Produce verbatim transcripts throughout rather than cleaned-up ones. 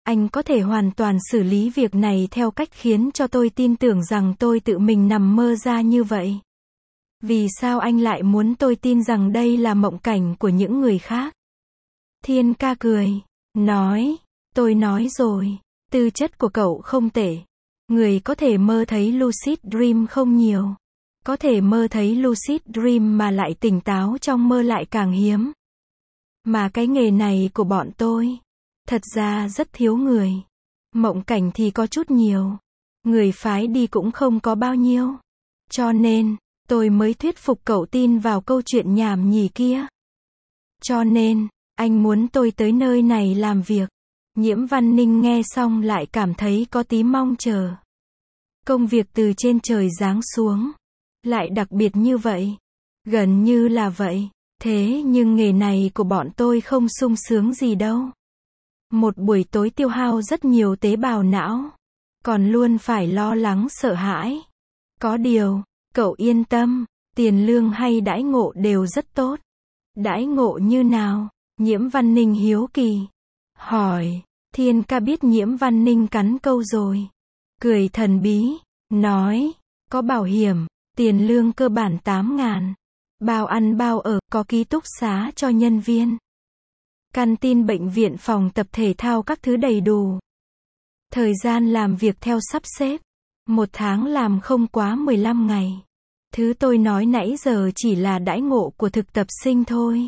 Anh có thể hoàn toàn xử lý việc này theo cách khiến cho tôi tin tưởng rằng tôi tự mình nằm mơ ra như vậy. Vì sao anh lại muốn tôi tin rằng đây là mộng cảnh của những người khác? Thiên ca cười, nói, tôi nói rồi, tư chất của cậu không tệ. Người có thể mơ thấy lucid dream không nhiều. Có thể mơ thấy lucid dream mà lại tỉnh táo trong mơ lại càng hiếm. Mà cái nghề này của bọn tôi, thật ra rất thiếu người. Mộng cảnh thì có chút nhiều. Người phái đi cũng không có bao nhiêu. Cho nên, tôi mới thuyết phục cậu tin vào câu chuyện nhảm nhí kia. Cho nên, anh muốn tôi tới nơi này làm việc. Nhiễm Văn Ninh nghe xong lại cảm thấy có tí mong chờ. Công việc từ trên trời giáng xuống. Lại đặc biệt như vậy. Gần như là vậy. Thế nhưng nghề này của bọn tôi không sung sướng gì đâu. Một buổi tối tiêu hao rất nhiều tế bào não. Còn luôn phải lo lắng sợ hãi. Có điều, cậu yên tâm, tiền lương hay đãi ngộ đều rất tốt. Đãi ngộ như nào? Nhiễm Văn Ninh hiếu kỳ. Hỏi, Thiên ca biết Nhiễm Văn Ninh cắn câu rồi. Cười thần bí, nói, có bảo hiểm, tiền lương cơ bản tám ngàn. Bao ăn bao ở, có ký túc xá cho nhân viên. Canteen bệnh viện phòng tập thể thao các thứ đầy đủ. Thời gian làm việc theo sắp xếp. Một tháng làm không quá mười lăm ngày. Thứ tôi nói nãy giờ chỉ là đãi ngộ của thực tập sinh thôi.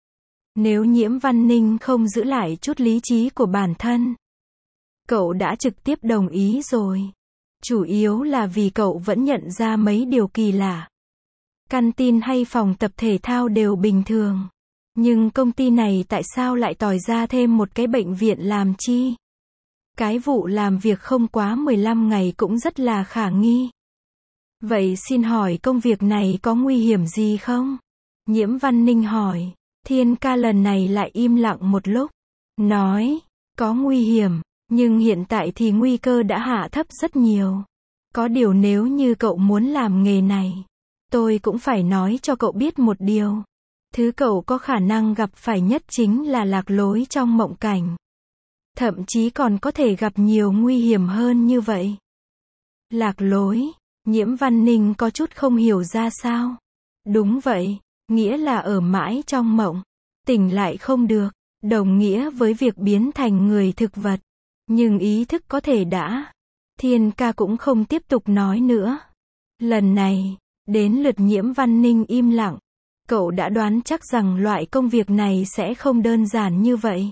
Nếu Nhiễm Văn Ninh không giữ lại chút lý trí của bản thân, cậu đã trực tiếp đồng ý rồi. Chủ yếu là vì cậu vẫn nhận ra mấy điều kỳ lạ. Canteen hay phòng tập thể thao đều bình thường. Nhưng công ty này tại sao lại tòi ra thêm một cái bệnh viện làm chi? Cái vụ làm việc không quá mười lăm ngày cũng rất là khả nghi. Vậy xin hỏi công việc này có nguy hiểm gì không? Nhiễm Văn Ninh hỏi. Thiên ca lần này lại im lặng một lúc. Nói, có nguy hiểm, nhưng hiện tại thì nguy cơ đã hạ thấp rất nhiều. Có điều nếu như cậu muốn làm nghề này, tôi cũng phải nói cho cậu biết một điều. Thứ cậu có khả năng gặp phải nhất chính là lạc lối trong mộng cảnh. Thậm chí còn có thể gặp nhiều nguy hiểm hơn như vậy. Lạc lối, Nhiễm Văn Ninh có chút không hiểu ra sao. Đúng vậy, nghĩa là ở mãi trong mộng, tỉnh lại không được, đồng nghĩa với việc biến thành người thực vật. Nhưng ý thức có thể đã. Thiên ca cũng không tiếp tục nói nữa. Lần này, đến lượt Nhiễm Văn Ninh im lặng. Cậu đã đoán chắc rằng loại công việc này sẽ không đơn giản như vậy.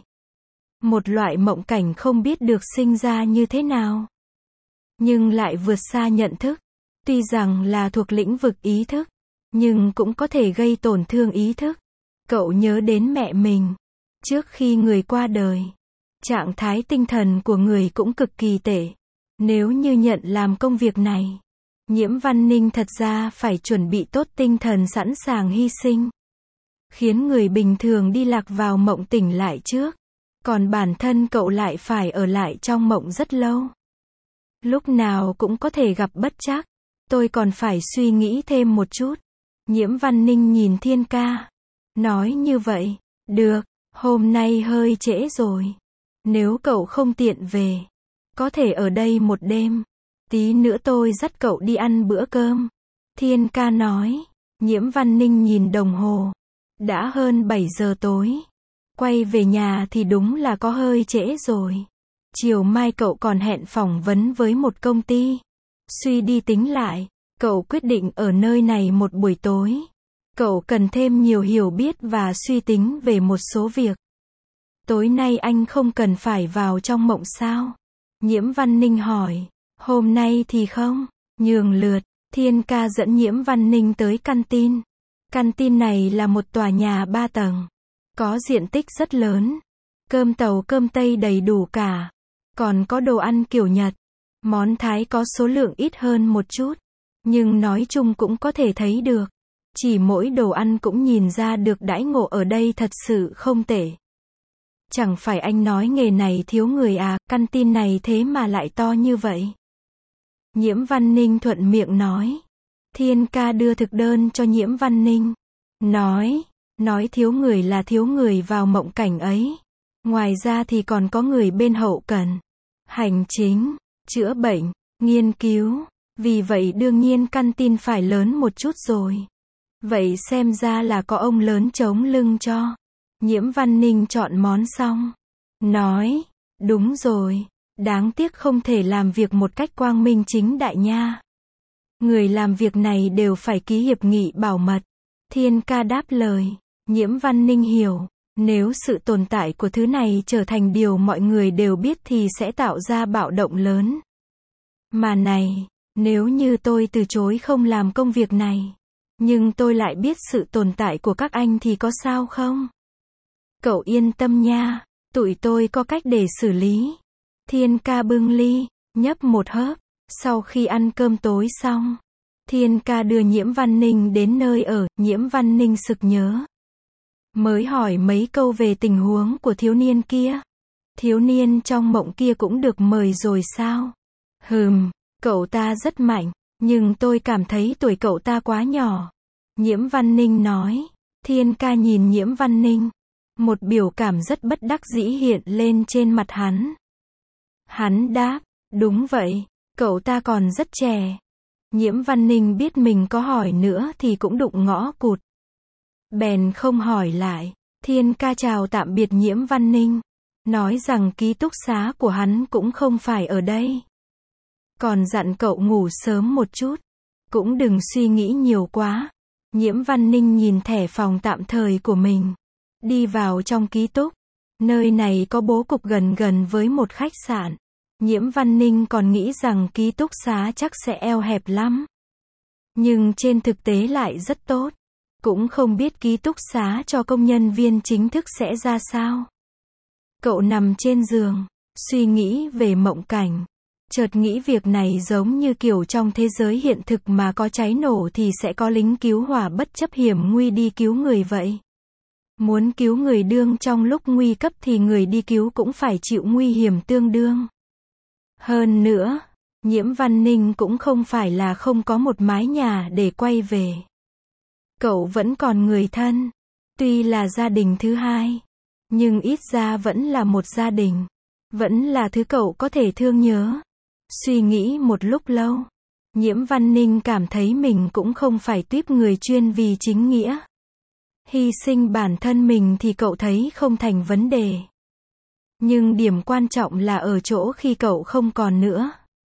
Một loại mộng cảnh không biết được sinh ra như thế nào. Nhưng lại vượt xa nhận thức. Tuy rằng là thuộc lĩnh vực ý thức, nhưng cũng có thể gây tổn thương ý thức. Cậu nhớ đến mẹ mình. Trước khi người qua đời, trạng thái tinh thần của người cũng cực kỳ tệ. Nếu như nhận làm công việc này, Nhiễm Văn Ninh thật ra phải chuẩn bị tốt tinh thần sẵn sàng hy sinh. Khiến người bình thường đi lạc vào mộng tỉnh lại trước. Còn bản thân cậu lại phải ở lại trong mộng rất lâu. Lúc nào cũng có thể gặp bất trắc. Tôi còn phải suy nghĩ thêm một chút. Nhiễm Văn Ninh nhìn Thiên ca. Nói như vậy, được, hôm nay hơi trễ rồi. Nếu cậu không tiện về, có thể ở đây một đêm. Tí nữa tôi dắt cậu đi ăn bữa cơm. Thiên ca nói. Nhiễm Văn Ninh nhìn đồng hồ. Đã hơn bảy giờ tối. Quay về nhà thì đúng là có hơi trễ rồi. Chiều mai cậu còn hẹn phỏng vấn với một công ty. Suy đi tính lại, cậu quyết định ở nơi này một buổi tối. Cậu cần thêm nhiều hiểu biết và suy tính về một số việc. Tối nay anh không cần phải vào trong mộng sao? Nhiễm Văn Ninh hỏi. Hôm nay thì không. Nhường lượt, Thiên ca dẫn Nhiễm Văn Ninh tới canteen. Canteen này là một tòa nhà ba tầng. Có diện tích rất lớn. Cơm tàu cơm Tây đầy đủ cả. Còn có đồ ăn kiểu Nhật. Món Thái có số lượng ít hơn một chút. Nhưng nói chung cũng có thể thấy được. Chỉ mỗi đồ ăn cũng nhìn ra được đãi ngộ ở đây thật sự không tệ. Chẳng phải anh nói nghề này thiếu người à, canteen này thế mà lại to như vậy. Nhiễm Văn Ninh thuận miệng nói. Thiên ca đưa thực đơn cho Nhiễm Văn Ninh. Nói, nói thiếu người là thiếu người vào mộng cảnh ấy. Ngoài ra thì còn có người bên hậu cần, hành chính, chữa bệnh, nghiên cứu. Vì vậy đương nhiên căn tin phải lớn một chút rồi. Vậy xem ra là có ông lớn chống lưng cho. Nhiễm Văn Ninh chọn món xong. Nói, đúng rồi, đáng tiếc không thể làm việc một cách quang minh chính đại nha. Người làm việc này đều phải ký hiệp nghị bảo mật. Thiên Ca đáp lời. Nhiễm Văn Ninh hiểu, nếu sự tồn tại của thứ này trở thành điều mọi người đều biết thì sẽ tạo ra bạo động lớn. Mà này, nếu như tôi từ chối không làm công việc này, nhưng tôi lại biết sự tồn tại của các anh thì có sao không? Cậu yên tâm nha, tụi tôi có cách để xử lý. Thiên Ca bưng ly, nhấp một hớp. Sau khi ăn cơm tối xong, Thiên Ca đưa Nhiễm Văn Ninh đến nơi ở. Nhiễm Văn Ninh sực nhớ, mới hỏi mấy câu về tình huống của thiếu niên kia. Thiếu niên trong mộng kia cũng được mời rồi sao? Hừm, cậu ta rất mạnh, nhưng tôi cảm thấy tuổi cậu ta quá nhỏ. Nhiễm Văn Ninh nói. Thiên Ca nhìn Nhiễm Văn Ninh, một biểu cảm rất bất đắc dĩ hiện lên trên mặt hắn. Hắn đáp, đúng vậy, cậu ta còn rất trẻ. Nhiễm Văn Ninh biết mình có hỏi nữa thì cũng đụng ngõ cụt. Bèn không hỏi lại. Thiên Ca chào tạm biệt Nhiễm Văn Ninh, nói rằng ký túc xá của hắn cũng không phải ở đây. Còn dặn cậu ngủ sớm một chút, cũng đừng suy nghĩ nhiều quá. Nhiễm Văn Ninh nhìn thẻ phòng tạm thời của mình, đi vào trong ký túc. Nơi này có bố cục gần gần với một khách sạn. Nhiễm Văn Ninh còn nghĩ rằng ký túc xá chắc sẽ eo hẹp lắm. Nhưng trên thực tế lại rất tốt. Cũng không biết ký túc xá cho công nhân viên chính thức sẽ ra sao. Cậu nằm trên giường, suy nghĩ về mộng cảnh. Chợt nghĩ việc này giống như kiểu trong thế giới hiện thực mà có cháy nổ thì sẽ có lính cứu hỏa bất chấp hiểm nguy đi cứu người vậy. Muốn cứu người đương trong lúc nguy cấp thì người đi cứu cũng phải chịu nguy hiểm tương đương. Hơn nữa, Nhiễm Văn Ninh cũng không phải là không có một mái nhà để quay về. Cậu vẫn còn người thân, tuy là gia đình thứ hai, nhưng ít ra vẫn là một gia đình, vẫn là thứ cậu có thể thương nhớ. Suy nghĩ một lúc lâu, Nhiễm Văn Ninh cảm thấy mình cũng không phải tuýp người chuyên vì chính nghĩa. Hy sinh bản thân mình thì cậu thấy không thành vấn đề. Nhưng điểm quan trọng là ở chỗ khi cậu không còn nữa.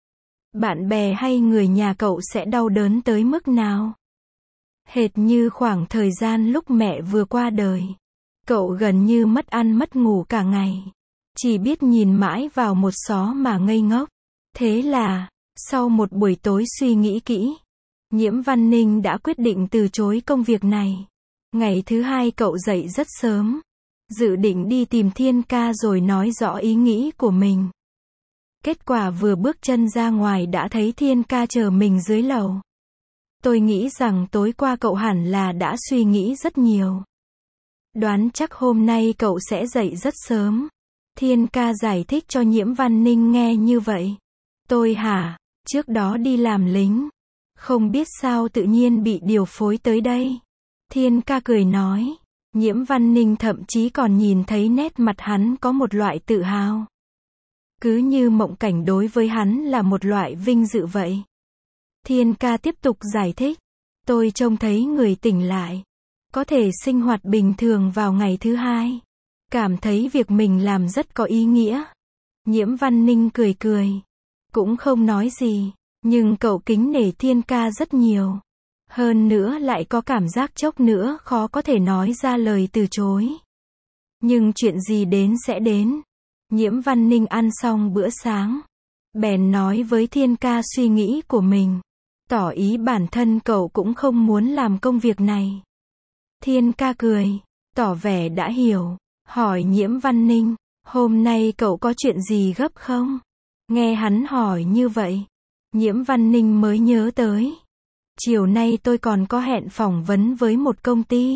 Bạn bè hay người nhà cậu sẽ đau đớn tới mức nào? Hệt như khoảng thời gian lúc mẹ vừa qua đời. Cậu gần như mất ăn mất ngủ cả ngày. Chỉ biết nhìn mãi vào một xó mà ngây ngốc. Thế là, sau một buổi tối suy nghĩ kỹ, Nhiễm Văn Ninh đã quyết định từ chối công việc này. Ngày thứ hai cậu dậy rất sớm, dự định đi tìm Thiên Ca rồi nói rõ ý nghĩ của mình. Kết quả vừa bước chân ra ngoài đã thấy Thiên Ca chờ mình dưới lầu. Tôi nghĩ rằng tối qua cậu hẳn là đã suy nghĩ rất nhiều. Đoán chắc hôm nay cậu sẽ dậy rất sớm. Thiên Ca giải thích cho Nhiễm Văn Ninh nghe như vậy. Tôi hả, trước đó đi làm lính. Không biết sao tự nhiên bị điều phối tới đây. Thiên Ca cười nói. Nhiễm Văn Ninh thậm chí còn nhìn thấy nét mặt hắn có một loại tự hào. Cứ như mộng cảnh đối với hắn là một loại vinh dự vậy. Thiên Ca tiếp tục giải thích. Tôi trông thấy người tỉnh lại, có thể sinh hoạt bình thường vào ngày thứ hai. Cảm thấy việc mình làm rất có ý nghĩa. Nhiễm Văn Ninh cười cười. Cũng không nói gì, nhưng cậu kính nể Thiên Ca rất nhiều. Hơn nữa lại có cảm giác chốc nữa khó có thể nói ra lời từ chối. Nhưng chuyện gì đến sẽ đến. Nhiễm Văn Ninh ăn xong bữa sáng, bèn nói với Thiên Ca suy nghĩ của mình, tỏ ý bản thân cậu cũng không muốn làm công việc này. Thiên Ca cười, tỏ vẻ đã hiểu, hỏi Nhiễm Văn Ninh, hôm nay cậu có chuyện gì gấp không? Nghe hắn hỏi như vậy, Nhiễm Văn Ninh mới nhớ tới. Chiều nay tôi còn có hẹn phỏng vấn với một công ty.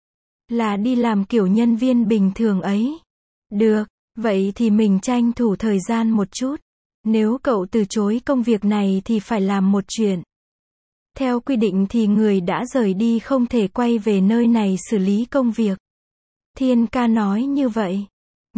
Là đi làm kiểu nhân viên bình thường ấy. Được, vậy thì mình tranh thủ thời gian một chút. Nếu cậu từ chối công việc này thì phải làm một chuyện. Theo quy định thì người đã rời đi không thể quay về nơi này xử lý công việc. Thiên Ca nói như vậy.